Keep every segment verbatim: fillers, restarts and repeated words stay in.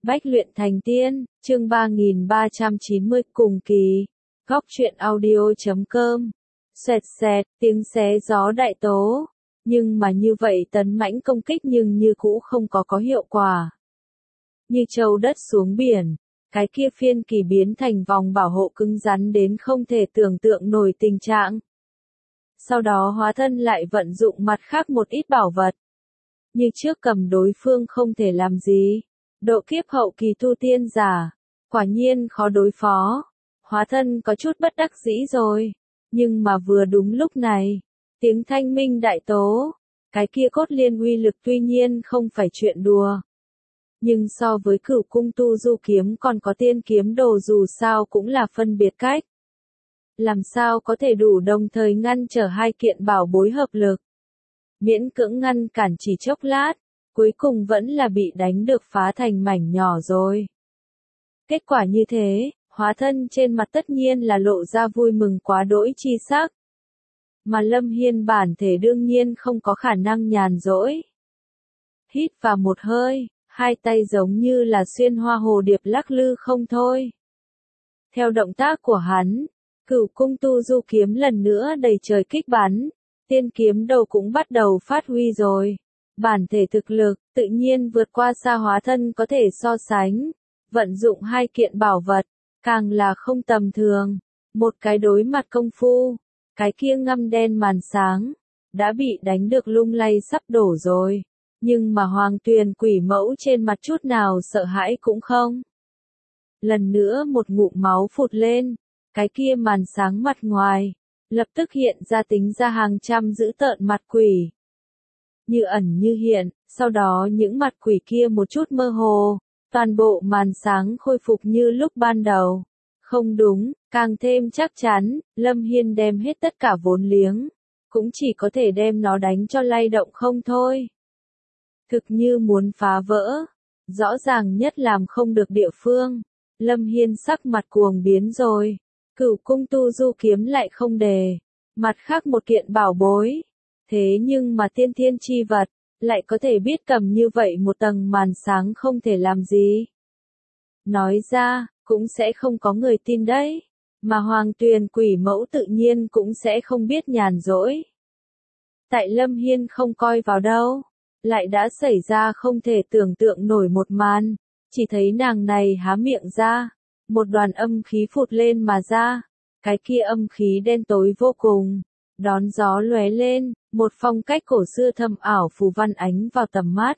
Bách luyện thành tiên, chương ba nghìn ba trăm chín mươi cùng kỳ. Góc truyện audio.com. Xoẹt xẹt, tiếng xé gió đại tố. Nhưng mà như vậy tấn mãnh công kích nhưng như cũ không có có hiệu quả. Như châu đất xuống biển, cái kia phiên kỳ biến thành vòng bảo hộ cứng rắn đến không thể tưởng tượng nổi tình trạng. Sau đó hóa thân lại vận dụng mặt khác một ít bảo vật. Như trước cầm đối phương không thể làm gì. Độ kiếp hậu kỳ tu tiên giả, quả nhiên khó đối phó. Hóa thân có chút bất đắc dĩ rồi. Nhưng mà vừa đúng lúc này, tiếng thanh minh đại tố, cái kia cốt liên uy lực tuy nhiên không phải chuyện đùa. Nhưng so với cửu cung tu du kiếm còn có tiên kiếm đồ dù sao cũng là phân biệt cách. Làm sao có thể đủ đồng thời ngăn trở hai kiện bảo bối hợp lực. Miễn cưỡng ngăn cản chỉ chốc lát, cuối cùng vẫn là bị đánh được phá thành mảnh nhỏ rồi. Kết quả như thế, hóa thân trên mặt tất nhiên là lộ ra vui mừng quá đỗi chi sắc. Mà Lâm Hiên bản thể đương nhiên không có khả năng nhàn rỗi. Hít vào một hơi, hai tay giống như là xuyên hoa hồ điệp lắc lư không thôi. Theo động tác của hắn, cửu cung tu du kiếm lần nữa đầy trời kích bắn, tiên kiếm đầu cũng bắt đầu phát huy rồi. Bản thể thực lực, tự nhiên vượt qua xa hóa thân có thể so sánh, vận dụng hai kiện bảo vật, càng là không tầm thường. Một cái đối mặt công phu, cái kia ngăm đen màn sáng, đã bị đánh được lung lay sắp đổ rồi. Nhưng mà Hoàng Tuyền quỷ mẫu trên mặt chút nào sợ hãi cũng không. Lần nữa một ngụm máu phụt lên, cái kia màn sáng mặt ngoài, lập tức hiện ra tính ra hàng trăm dữ tợn mặt quỷ. Như ẩn như hiện, sau đó những mặt quỷ kia một chút mơ hồ, toàn bộ màn sáng khôi phục như lúc ban đầu. Không đúng, càng thêm chắc chắn, Lâm Hiên đem hết tất cả vốn liếng, cũng chỉ có thể đem nó đánh cho lay động không thôi. Thực như muốn phá vỡ, rõ ràng nhất làm không được địa phương, Lâm Hiên sắc mặt cuồng biến rồi, cửu cung tu du kiếm lại không đề, mặt khác một kiện bảo bối. Thế nhưng mà tiên thiên chi vật, lại có thể biết cầm như vậy một tầng màn sáng không thể làm gì. Nói ra, cũng sẽ không có người tin đấy, mà Hoàng Tuyền quỷ mẫu tự nhiên cũng sẽ không biết nhàn rỗi. Tại Lâm Hiên không coi vào đâu, lại đã xảy ra không thể tưởng tượng nổi một màn, chỉ thấy nàng này há miệng ra, một đoàn âm khí phụt lên mà ra, cái kia âm khí đen tối vô cùng. Đón gió lóe lên, một phong cách cổ xưa thâm ảo phù văn ánh vào tầm mắt.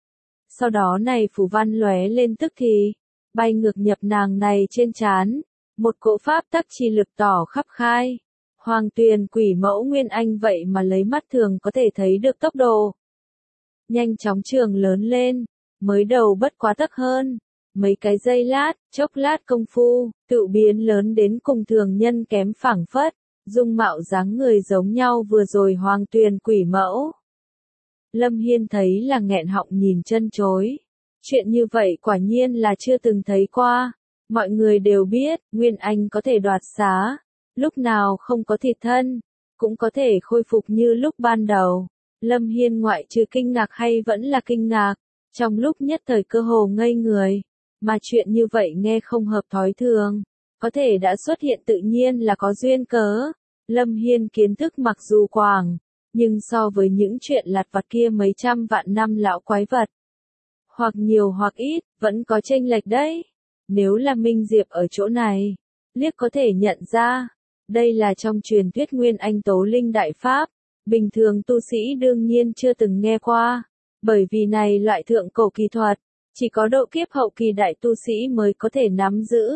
Sau đó này phù văn lóe lên tức thì, bay ngược nhập nàng này trên trán, một cỗ pháp tắc chi lực tỏ khắp khai. Hoàng Tuyền quỷ mẫu Nguyên Anh vậy mà lấy mắt thường có thể thấy được tốc độ. Nhanh chóng trường lớn lên, mới đầu bất quá tắc hơn. Mấy cái giây lát, chốc lát công phu, tự biến lớn đến cùng thường nhân kém phảng phất. Dung mạo dáng người giống nhau vừa rồi Hoàng Tuyền quỷ mẫu. Lâm Hiên thấy là nghẹn họng nhìn chân chối. Chuyện như vậy quả nhiên là chưa từng thấy qua. Mọi người đều biết, Nguyên Anh có thể đoạt xá. Lúc nào không có thịt thân, cũng có thể khôi phục như lúc ban đầu. Lâm Hiên ngoại trừ kinh ngạc hay vẫn là kinh ngạc. Trong lúc nhất thời cơ hồ ngây người. Mà chuyện như vậy nghe không hợp thói thường. Có thể đã xuất hiện tự nhiên là có duyên cớ. Lâm Hiên kiến thức mặc dù quảng, nhưng so với những chuyện lặt vặt kia mấy trăm vạn năm lão quái vật, hoặc nhiều hoặc ít, vẫn có chênh lệch đấy. Nếu là Minh Diệp ở chỗ này, liếc có thể nhận ra, đây là trong truyền thuyết Nguyên Anh Tố Linh Đại Pháp, bình thường tu sĩ đương nhiên chưa từng nghe qua, bởi vì này loại thượng cổ kỳ thuật, chỉ có độ kiếp hậu kỳ đại tu sĩ mới có thể nắm giữ,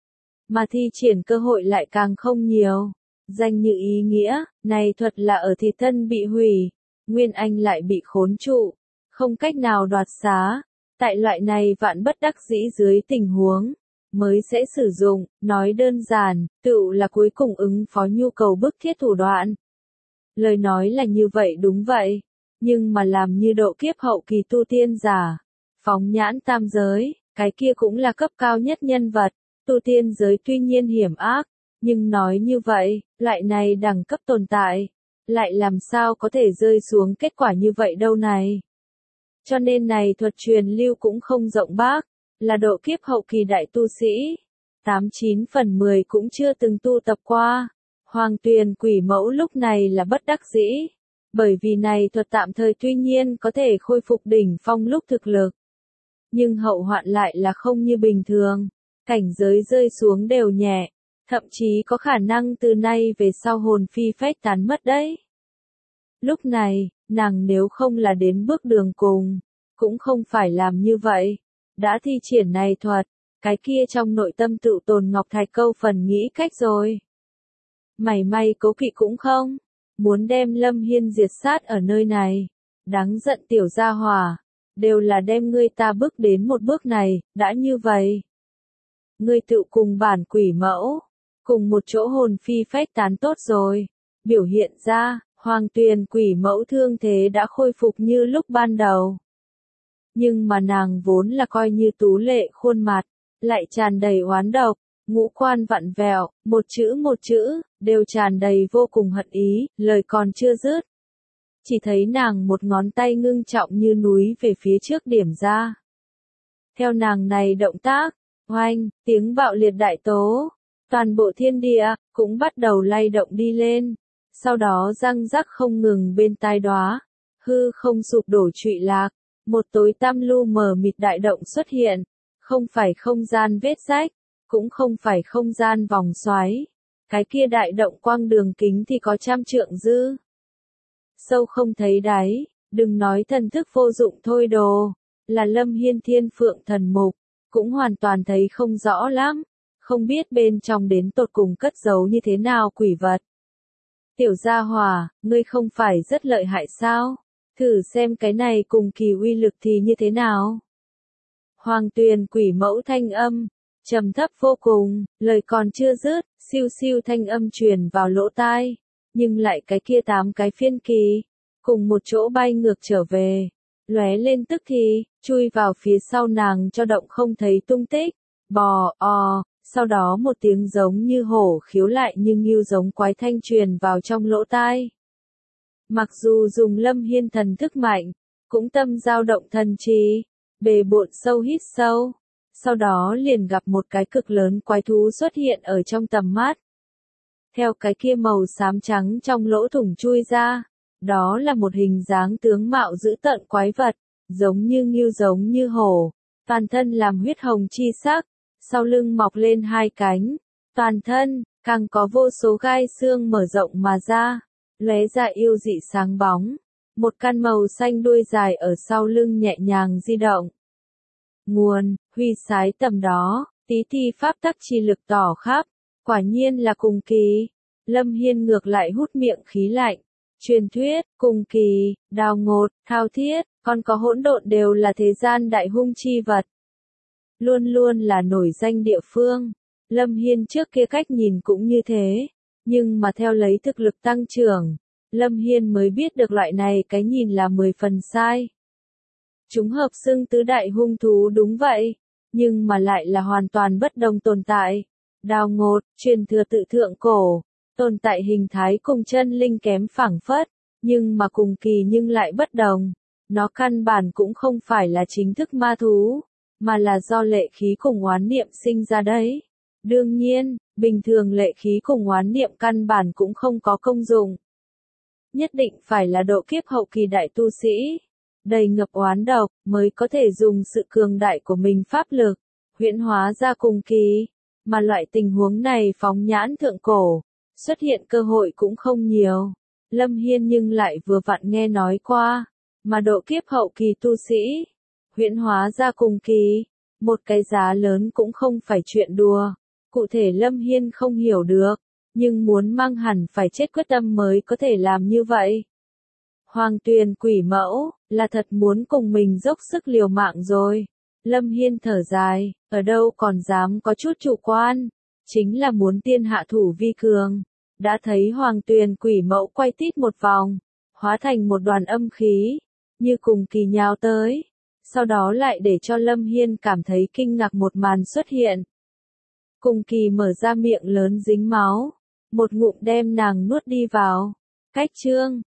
mà thi triển cơ hội lại càng không nhiều. Danh như ý nghĩa, này thuật là ở thịt thân bị hủy, Nguyên Anh lại bị khốn trụ, không cách nào đoạt xá. Tại loại này vạn bất đắc dĩ dưới tình huống, mới sẽ sử dụng, nói đơn giản, tựu là cuối cùng ứng phó nhu cầu bức thiết thủ đoạn. Lời nói là như vậy đúng vậy, nhưng mà làm như độ kiếp hậu kỳ tu tiên giả, phóng nhãn tam giới, cái kia cũng là cấp cao nhất nhân vật, tu tiên giới tuy nhiên hiểm ác. Nhưng nói như vậy, loại này đẳng cấp tồn tại, lại làm sao có thể rơi xuống kết quả như vậy đâu này. Cho nên này thuật truyền lưu cũng không rộng bác, là độ kiếp hậu kỳ đại tu sĩ. Tám chín phần mười cũng chưa từng tu tập qua. Hoàng Tuyền Quỷ Mẫu lúc này là bất đắc dĩ. Bởi vì này thuật tạm thời tuy nhiên có thể khôi phục đỉnh phong lúc thực lực. Nhưng hậu hoạn lại là không như bình thường. Cảnh giới rơi xuống đều nhẹ. Thậm chí có khả năng từ nay về sau hồn phi phách tán mất đấy. Lúc này, nàng nếu không là đến bước đường cùng, cũng không phải làm như vậy. Đã thi triển này thuật, cái kia trong nội tâm tự tồn Ngọc Thạch câu phần nghĩ cách rồi. Mảy may cố kỵ cũng không, muốn đem Lâm Hiên diệt sát ở nơi này. Đáng giận tiểu gia hỏa, đều là đem ngươi ta bước đến một bước này, đã như vậy. Ngươi tự cùng bản quỷ mẫu, cùng một chỗ hồn phi phách tán tốt rồi. Biểu hiện ra, Hoàng Tuyền Quỷ Mẫu thương thế đã khôi phục như lúc ban đầu. Nhưng mà nàng vốn là coi như tú lệ khuôn mặt, lại tràn đầy oán độc, ngũ quan vặn vẹo, một chữ một chữ, đều tràn đầy vô cùng hận ý, lời còn chưa dứt. Chỉ thấy nàng một ngón tay ngưng trọng như núi về phía trước điểm ra. Theo nàng này động tác, oanh, tiếng bạo liệt đại tố, toàn bộ thiên địa, cũng bắt đầu lay động đi lên. Sau đó răng rắc không ngừng bên tai đóa, hư không sụp đổ trụy lạc, một tối tăm lu mờ mịt đại động xuất hiện, không phải không gian vết rách, cũng không phải không gian vòng xoáy, cái kia đại động quang đường kính thì có trăm trượng dư. Sâu không thấy đáy, đừng nói thần thức vô dụng thôi đồ, là Lâm Hiên Thiên Phượng thần mục, cũng hoàn toàn thấy không rõ lắm, không biết bên trong đến tột cùng cất giấu như thế nào quỷ vật. Tiểu gia hỏa, ngươi không phải rất lợi hại sao? Thử xem cái này cùng kỳ uy lực thì như thế nào? Hoàng Tuyền Quỷ Mẫu thanh âm, trầm thấp vô cùng, lời còn chưa dứt, siêu siêu thanh âm truyền vào lỗ tai, nhưng lại cái kia tám cái phiên kỳ, cùng một chỗ bay ngược trở về, lóe lên tức thì, chui vào phía sau nàng cho động không thấy tung tích, bò, o. Sau đó một tiếng giống như hổ khiếu lại nhưng như giống quái thanh truyền vào trong lỗ tai. Mặc dù dùng Lâm Hiên thần thức mạnh, cũng tâm dao động thần trí, bề bộn sâu hít sâu. Sau đó liền gặp một cái cực lớn quái thú xuất hiện ở trong tầm mắt. Theo cái kia màu xám trắng trong lỗ thủng chui ra, đó là một hình dáng tướng mạo dữ tợn quái vật, giống như ngưu giống như hổ, toàn thân làm huyết hồng chi sắc. Sau lưng mọc lên hai cánh, toàn thân, càng có vô số gai xương mở rộng mà ra, lóe ra yêu dị sáng bóng, một căn màu xanh đuôi dài ở sau lưng nhẹ nhàng di động. Nguồn, huy sái tầm đó, tí thi pháp tắc chi lực tỏ khắp, quả nhiên là cùng kỳ. Lâm Hiên ngược lại hút miệng khí lạnh, truyền thuyết, cùng kỳ, đào ngột, thao thiết, còn có hỗn độn đều là thế gian đại hung chi vật. Luôn luôn là nổi danh địa phương. Lâm Hiên trước kia cách nhìn cũng như thế, nhưng mà theo lấy thực lực tăng trưởng, Lâm Hiên mới biết được loại này cái nhìn là mười phần sai. Chúng hợp xưng tứ đại hung thú đúng vậy, nhưng mà lại là hoàn toàn bất đồng tồn tại. Đào ngột, truyền thừa tự thượng cổ, tồn tại hình thái cùng chân linh kém phảng phất, nhưng mà cùng kỳ nhưng lại bất đồng. Nó căn bản cũng không phải là chính thức ma thú, mà là do lệ khí cùng oán niệm sinh ra đấy. Đương nhiên, bình thường lệ khí cùng oán niệm căn bản cũng không có công dụng. Nhất định phải là độ kiếp hậu kỳ đại tu sĩ, đầy ngập oán độc, mới có thể dùng sự cường đại của mình pháp lực, huyễn hóa ra cùng kỳ. Mà loại tình huống này phóng nhãn thượng cổ, xuất hiện cơ hội cũng không nhiều. Lâm Hiên nhưng lại vừa vặn nghe nói qua, mà độ kiếp hậu kỳ tu sĩ, huyễn hóa ra cùng kỳ, một cái giá lớn cũng không phải chuyện đùa. Cụ thể Lâm Hiên không hiểu được, nhưng muốn mang hẳn phải chết quyết tâm mới có thể làm như vậy. Hoàng Tuyền Quỷ Mẫu, là thật muốn cùng mình dốc sức liều mạng rồi. Lâm Hiên thở dài, ở đâu còn dám có chút chủ quan, chính là muốn tiên hạ thủ vi cường. Đã thấy Hoàng Tuyền Quỷ Mẫu quay tít một vòng, hóa thành một đoàn âm khí, như cùng kỳ nhào tới. Sau đó lại để cho Lâm Hiên cảm thấy kinh ngạc một màn xuất hiện. Cùng kỳ mở ra miệng lớn dính máu, một ngụm đem nàng nuốt đi vào. Cách chương